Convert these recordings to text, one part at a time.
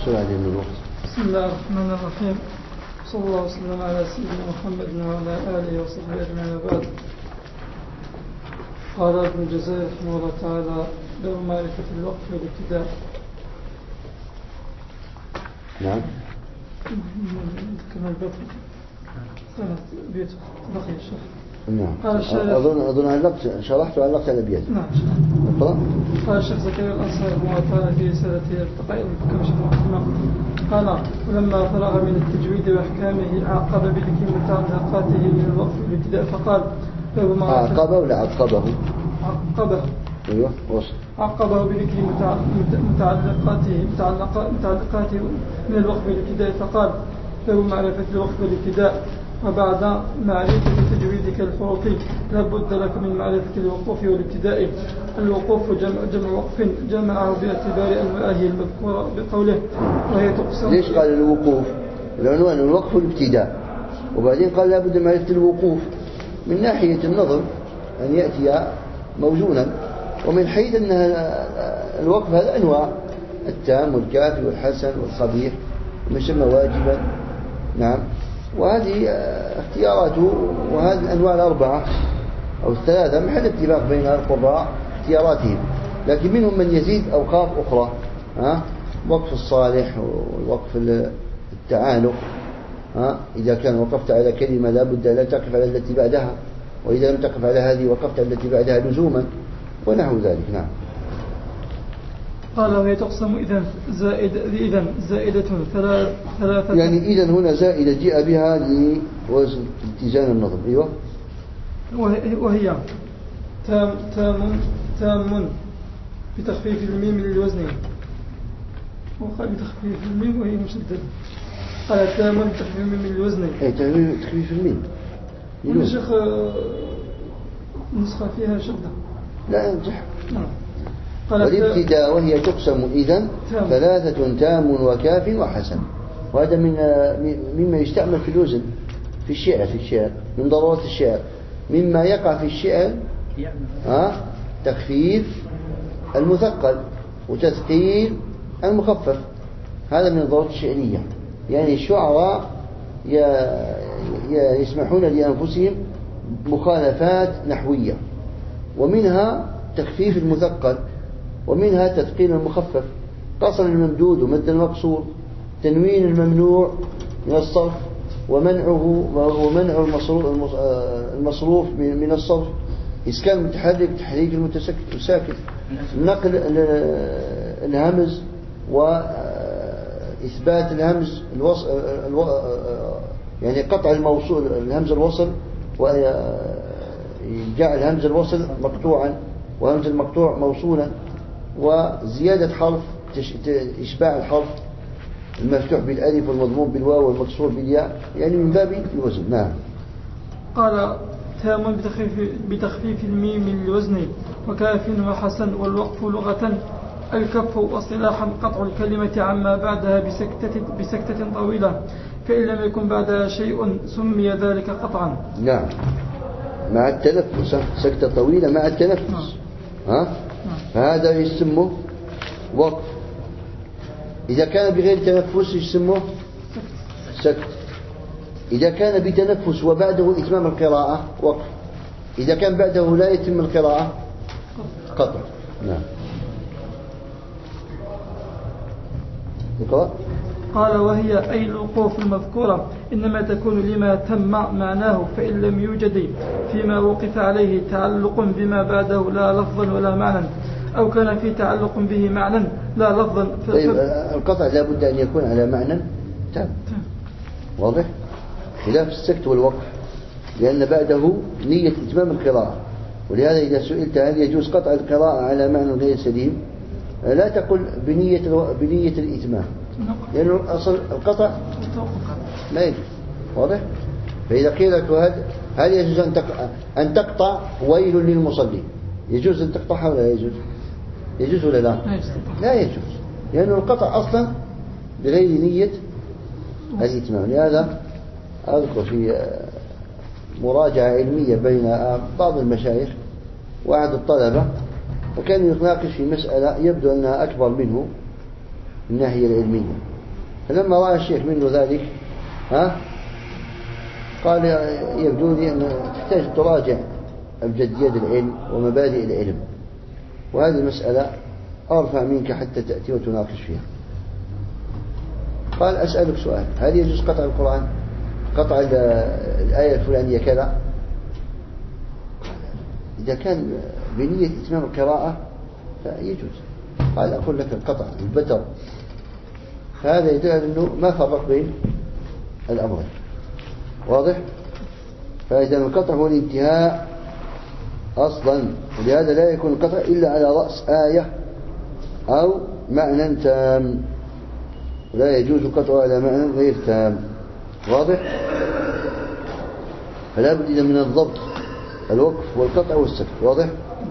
بسرعة من الوقت. بسم الله الرحمن الرحيم. صلى الله وسلم على سيدنا محمد وعلى آله وصحبه أجمعين. بعد. قال ابن الجزري رحمه الله تعالى: باب معرفة الوقف والابتداء. نعم. كما الباب بيت بقي الشيخ. نعم. أظن شرحت وعلقت على الأبيات. نعم. اقرأ. قال الشيخ زكريا الأنصاري رحمه الله تعالى في رسالته التقائم كما شرحنا. قال: ولما فرغ من التجويد وأحكامه عقب بذكر متعلقاته من الوقف والابتداء فقال: عقبه ولا عقبه؟ عقبه. أيوه وصل. عقبه بذكر متعلقاته من الوقف والابتداء فقال: باب معرفة الوقف والابتداء. وبعد معرفة تجويدك الحروفي لابد لك من معرفة الوقوف والابتداء. الوقوف جمع وقف جمعه باعتبار المؤهل المذكورة بقوله وهي تقسم. ليش قال الوقوف؟ العنوان الوقف والابتداء، وبعدين قال لابد من معرفة الوقوف من ناحية النظر أن يأتي موزونا، ومن حيث أن الوقف هذا أنواع: التام والكافي والحسن والقبيح ومسمى واجبا. نعم. وهذه اختياراته، وهذه الأنواع الأربعة أو الثلاثة محل اتفاق بين القراء اختياراتهم، لكن منهم من يزيد أوقاف أخرى. وقف الصالح ووقف التعانق. إذا كان وقفت على كلمة لا بد لا تقف على التي بعدها، وإذا لم تقف على هذه وقفت على التي بعدها لزوما ونحو ذلك. نعم. قال: وهي تقسم إذن زائدة ثلاثة. يعني إذن هنا زائدة جاء بها لاتزان النظر. أيوة. وهي تام بتخفيف الميم للوزن. وقال بتخفيف الميم وهي مشددة. قال: تام بتخفيف الميم للوزن. أي تخفيف الميم. الشيخ نسخة فيها شدة. لا ينجح. نعم. والابتداء وهي تقسم إذن ثلاثة: تام وكاف وحسن. وهذا مما يستعمل في الوزن في الشعر من ضرورات الشعر، مما يقع في الشعر تخفيف المثقل وتثقيل المخفف. هذا من الضرورات الشعرية. يعني الشعراء يسمحون لأنفسهم مخالفات نحوية، ومنها تخفيف المثقل ومنها تثقيل المخفف، قصر الممدود ومد المقصور، تنوين الممنوع من الصرف ومنع المصروف من الصرف، إسكان المتحرك تحريك المتساكن، نقل الهمز وإثبات الهمز يعني قطع الموصول الهمز الوصل وجعل همز الوصل مقطوعا وهمز المقطوع موصولا، وزيادة حرف إشباع الحرف المفتوح بالألف والمضموم بالواو والمكسور بالياء، يعني من باب الوزن. نعم. قال: تام بتخفيف الميم للوزن وكاف وحسن. والوقف لغة الكف، واصطلاحا قطع الكلمة عما بعدها بسكتة طويلة، فإن لم يكن بعدها شيء سمي ذلك قطعا. نعم. مع التنفس، سكتة طويلة مع التنفس. فهذا يسمه وقف. إذا كان بغير تنفس يسمه سكت. إذا كان بتنفس وبعده إتمام القراءة وقف. إذا كان بعده لا يتم القراءة قطع. نعم. اقرأ. قال: وهي أي الوقوف المذكورة إنما تكون لما تم معناه، فإن لم يوجد فيما وقف عليه تعلق بما بعده لا لفظا ولا معنى، أو كان في تعلق به معنى لا لفظا. طيب القطع لا بد أن يكون على معنى تام. واضح؟ خلاف السكت والوقف، لأن بعده نية إتمام القراءة. ولهذا إذا سئلت هل يجوز قطع القراءة على معنى غير سليم، لا تقل بنية الإتمام، لأنه أصل القطع لا يجوز. واضح؟ فإذا قيل لك هل يجوز أن تقطع ويل للمصلي، يجوز أن تقطعها ولا يجوز؟ يجوز ولا لا؟ لا يجوز، لأنه القطع أصلا بغير نية الإتمام. لهذا أذكر في مراجعة علمية بين بعض المشايخ وأحد الطلبة، وكان يتناقش في مسألة يبدو أنها أكبر منه من الناحية العلمية، فلما رأى الشيخ منه ذلك قال يبدو لي أن تحتاج تراجع أبجديات العلم ومبادئ العلم، وهذه المسألة أرفع منك حتى تأتي وتناقش فيها. قال أسألك سؤال، هل يجوز قطع القرآن، قطع الآية الفلانية كذا؟ إذا كان بنية إتمام القراءة فيجوز. قال أقول لك القطع البتر، هذا يدل أنه ما فرق بين الأمرين، واضح؟ فإذا القطع هو الانتهاء أصلا، ولهذا لا يكون القطع إلا على رأس آية أو معنى تام، ولا يجوز القطع على معنى غير تام، واضح؟ فلا بد من الضبط، الوقف والقطع والسكت، واضح؟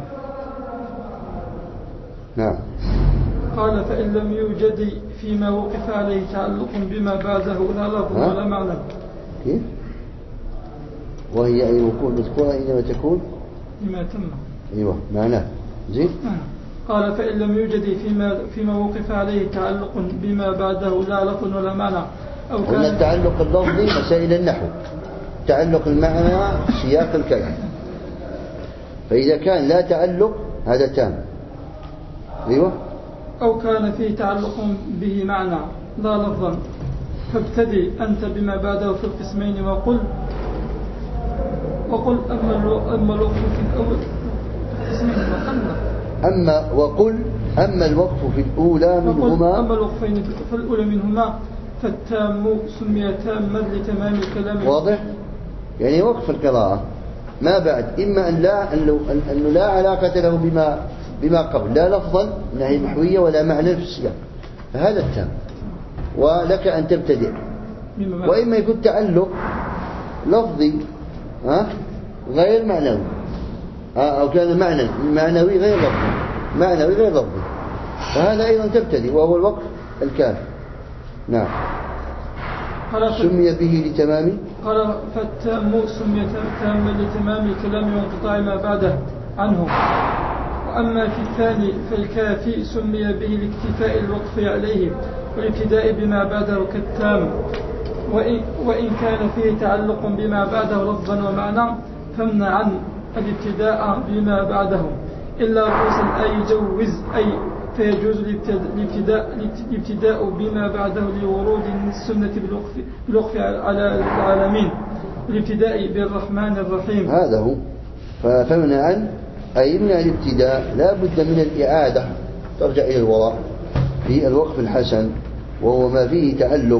نعم. قال فإن لم يوجد فيما وقف عليه تعلق بما بعده لا لفظ ولا معنى. كيف؟ وهي أي وقوع مذكورة إنما تكون بما تم. أيوة معناه زين. قال فإن لم يوجد فيما وقف عليه تعلق بما بعده لا لفظ ولا معنى أو كان التعلق اللفظي مسائل النحو، تعلق المعنى سياق الكلام، فإذا كان لا تعلق هذا تام. أيوة. أو كان فيه تعلق به معنى لا لفظا، فابتدي أنت بما بعده في القسمين وقل أما الوقف في الأول أما الوقف في الأولى منهما، أما الوقفين في الأولى منهما فالتام سمي تاما لتمام الكلام. واضح؟ يعني وقف القراءة ما بعد إما أنه لا علاقة له بما قبل، لا لفظا نهي محوية ولا معنى في السياق، فهذا التام، ولك أن تبتدئ. وإما يكون تعلق لفظي غير معنوي، أو كان معنوي غير لفظي، فهذا أيضا تبتدئ، وهو الوقف الكافي. نعم. سمي به لتمام. قال فالتام سمي تاما لتمام الكلام وانقطاع ما بعده عنه. وأما في الثاني فالكافي سمي به لاكتفاء الوقف عليه والابتداء بما بعده كالتام، وإن كان فيه تعلق بما بعده لفظا ومعنى فامنع عن الابتداء بما بعده إلا رؤوس الآية جوز، أي فيجوز الابتداء بما بعده لورود السنة بالوقف على العالمين، الابتداء بالرحمن الرحيم. هذا هو. فمنع عن أي من الابتداء لا بد من الإعادة، ترجع إلى الوراء في الوقف الحسن، وهو ما فيه تعلق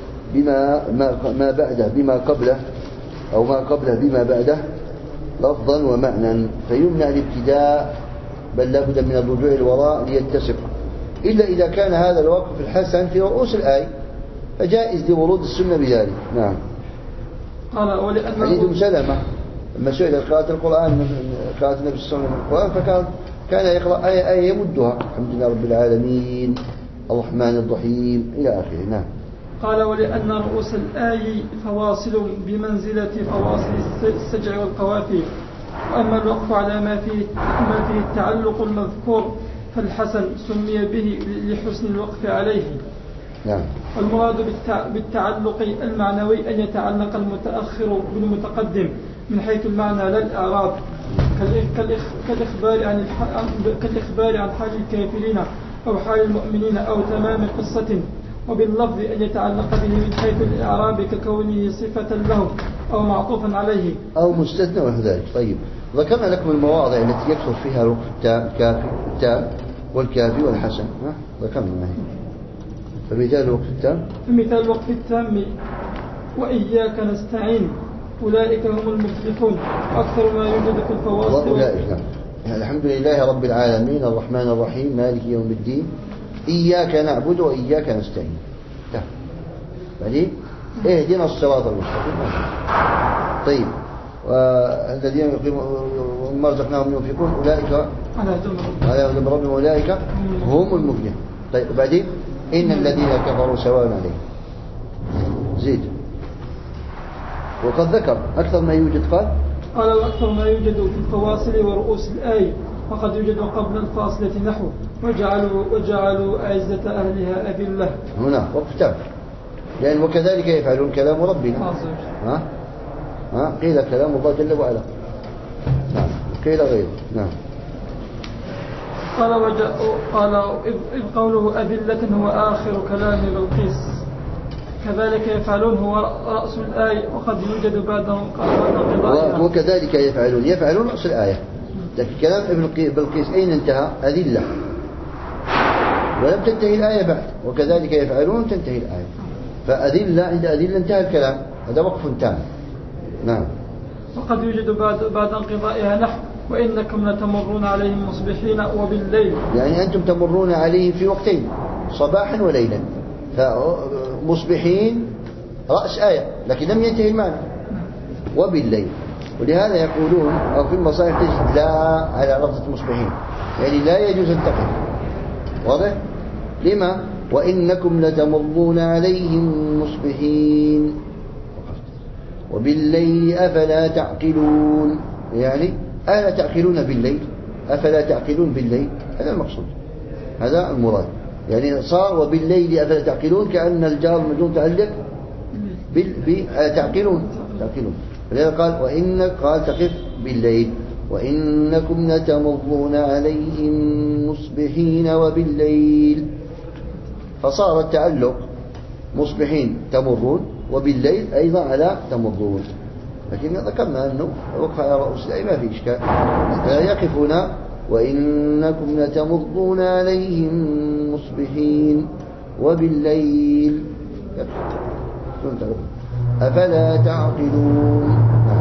ما بعده بما قبله، أو ما قبله بما بعده لفظا ومعنى، فيمنع الابتداء، بل لا بد من الرجوع إلى الوراء ليتسق، إلا إذا كان هذا الوقف الحسن في رؤوس الآية فجائز لورود السنة بذلك. نعم. قال حديث سلمة لما سئل قراءة القرآن، قراءة النبي صلى الله عليه وسلم القرآن، فكان يقرأ آية يمدها، الحمد لله رب العالمين الرحمن الرحيم إلى آخره. نعم. قال ولأن رؤوس الآي فواصل بمنزلة فواصل السجع والقوافي، وأما الوقف على ما فيه التعلق المذكور فالحسن سمي به لحسن الوقف عليه. نعم. والمراد بالتعلق المعنوي أن يتعلق المتأخر بالمتقدم من حيث المعنى لا الإعراب، كالإخبار عن حال الكافرين أو حال المؤمنين أو تمام قصة، وباللفظ أن يتعلق به من حيث الإعراب ككونه صفة له أو معطوفا عليه أو مستثنى وذلك. طيب، ذكرنا لكم المواضع التي يكثر فيها الوقف التام والكافي والحسن، ذكرنا ما هي. فمثال الوقف التام، مثال الوقف التام وإياك نستعين أولئك هم المفلحون، أكثر ما يوجد في الفواصل. وأولئك الحمد لله رب العالمين الرحمن الرحيم مالك يوم الدين إياك نعبد وإياك نستعين. بعدين اهدنا الصراط المستقيم. طيب، والذين ومما رزقناهم ينفقون أولئك على هدى من ربهم أولئك هم المفلحون. طيب، بعدين إن الذين كفروا سواء عليهم. زيد. وقد ذكر أكثر ما يوجد، قال أكثر ما يوجد في الفواصل ورؤوس الآية، وقد يوجد قبل الفاصلة نحو وجعلوا أعزة أهلها أذلة. هنا وقف تام لأن وكذلك يفعلون كلام ربنا. قيل كلام الله جل وعلا. نعم قيل غيره. نعم. قال إذ قوله أذلة هو آخر كلام بلقيس كذلك يفعلون هو رأس الآية وقد يوجد بعده قضاء. وكذلك يفعلون رأس الآية. لكن كلام ابن بلقيس أين انتهى؟ أذلة، ولم تنتهي الآية بعد. وكذلك يفعلون تنتهي الآية. فأذلة عند أذلة انتهى الكلام، هذا وقف تام. نعم. وقد يوجد بعد انقضائها نحو وإنكم لتمرون عليهم مصبحين وبالليل، يعني أنتم تمرون عليهم في وقتين صباحا وليلا. فمصبحين رأس آية لكن لم ينتهي المعنى. وبالليل، ولهذا يقولون أو في المصائف تجد لا على لفظة مصبحين، يعني لا يجوز أن تقف. واضح؟ لما؟ وإنكم لتمرون عليهم مصبحين. وبالليل أفلا تعقلون، يعني ألا تعقلون بالليل؟ أفلا تعقلون بالليل؟ هذا المقصود، هذا المراد. يعني صار وبالليل أفلا تعقلون كأن الجار المجرور متعلق تعقلون. فلذا قال تقف بالليل وإنكم لتمرون عليهم مصبحين وبالليل، فصار التعلق مصبحين تمرون وبالليل أيضا على تمرون. لكن ذكرنا أنه وقف على رؤوس الآية ما في إشكال، لا يقفون وإنكم لتمرون عليهم مصبحين وبالليل أفلا تعقلون.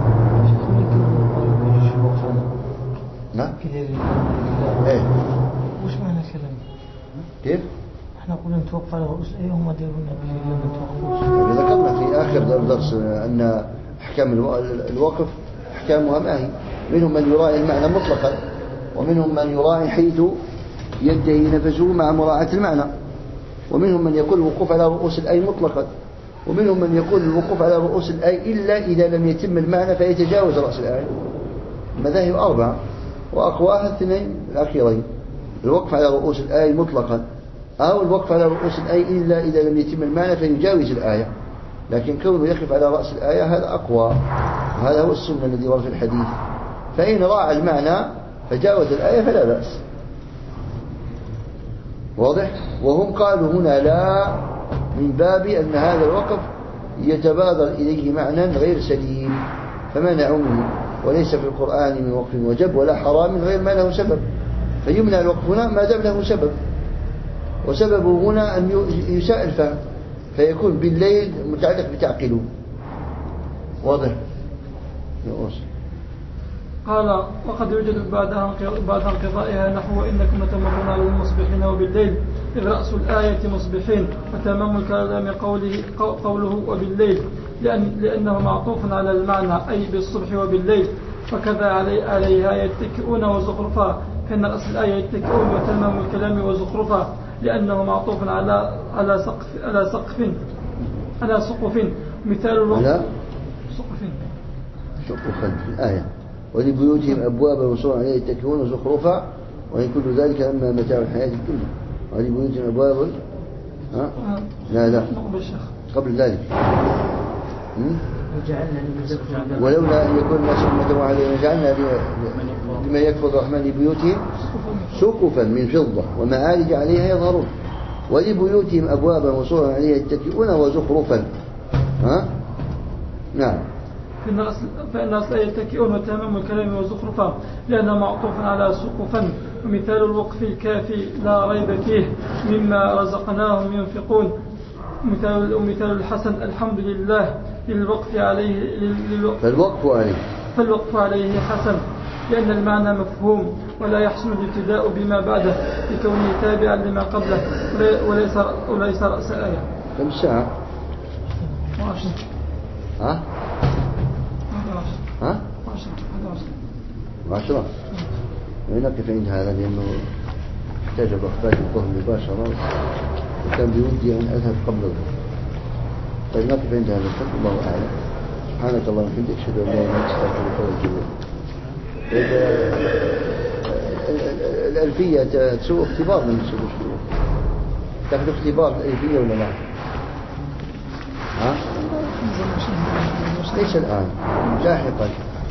نعم. ايه وش معنى الكلام؟ كيف؟ احنا قلنا نتوقف على رؤوس الآية هم ديرون بالليل. ذكرنا في آخر درس أن أحكام الوقف أحكامها ما هي. منهم من يراعي المعنى مطلقا، ومنهم من يراعي حيث ينتهي نفسه مع مراعاة المعنى، ومنهم من يقول الوقوف على رؤوس الآية مطلقا، ومنهم من يقول الوقوف على رؤوس الآية إلا إذا لم يتم المعنى فيتجاوز رأس الآية. المذاهب 4 وأقواها 2 الأخيرين، الوقف على رؤوس الآية مطلقا أو الوقف على رؤوس الآية إلا إذا لم يتم المعنى فيجاوز الآية. لكن كونه يقف على رأس الآية هذا أقوى، وهذا هو السنة الذي ورد في الحديث. فإن راعى المعنى فجاوز الآية فلا بأس. واضح؟ وهم قالوا هنا لا من باب أن هذا الوقف يتبادر إليه معنى غير سليم فمنعوا منه، وليس في القرآن من وقف وجب ولا حرام غير ما له سبب، فيمنع الوقف هنا ما دام له سبب، وسببه هنا أن يساء الفهم فيكون بالليل متعلق بتعقلون. واضح؟ قال وقد يوجد بعد انقضائها نحو إنكم لتمرون عليهم مصبحين وبالليل، إذ رأس الآية مصبحين، وتمام الكلام قوله وبالليل لأنه معطوف على المعنى أي بالصبح وبالليل، وكذا عليها يتكئون وزخرفا، كان رأس الآية يتكئون وتمام الكلام وزخرفا لأنه معطوف على سقف مثال على سقف في الآية ولبيوتهم أبوابا وسرعا عليه يتكئون وزخرفا وإن كل ذلك لما متاع الحياة الدنيا. ولبيوتهم أبوابا لا قبل ذلك ولولا أن يكون الناس أمة واحدة وجعلنا لمن يكفر الرحمن لبيوتهم سقفا من فضة ومعارج عليها يظهرون ولبيوتهم أبوابا وسرعا عليها يتكئون وزخرفا. نعم. فإن أصل يتكئون وتمام الكلام وزخرفا لأنه معطوف على سقفا، ومثال الوقف الكافي لا ريب فيه مما رزقناهم ينفقون، مثال الحسن الحمد لله للوقف عليه فالوقف عليه حسن لأن المعنى مفهوم ولا يحسن الابتداء بما بعده لكونه تابعا لما قبله وليس رأس آية. كم ساعة؟ 10 ونقف عند هذا لأنه احتاج بأخبار الظهر مباشرة وكان بودي أن أذهب قبل الظهر. طيب نقف عند هذا الحد. الله أعلم. سبحانك اللهم وبحمدك أشهد أن لا إله إلا أنت أستغفرك وأتوب إليك. الألفية تسوء اختبار من الشروط، تأخذ اختبار الألفية ولا لا؟ ها؟ ليس الآن، لاحقا.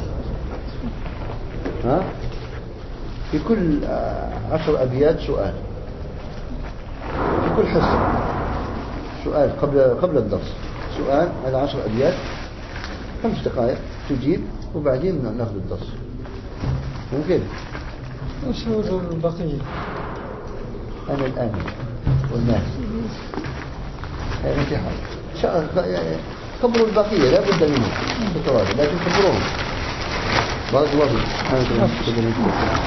ها؟ في كل 10 أبيات سؤال، في كل حصة سؤال قبل الدرس، سؤال على 10 أبيات 5 دقائق تجيب، وبعدين ناخذ الدرس. ممكن؟ ايش هو البقية؟ أنا الآن والناس في حال خبروا البقية لا بد منه، لكن خبروهم. بارك الله فيك.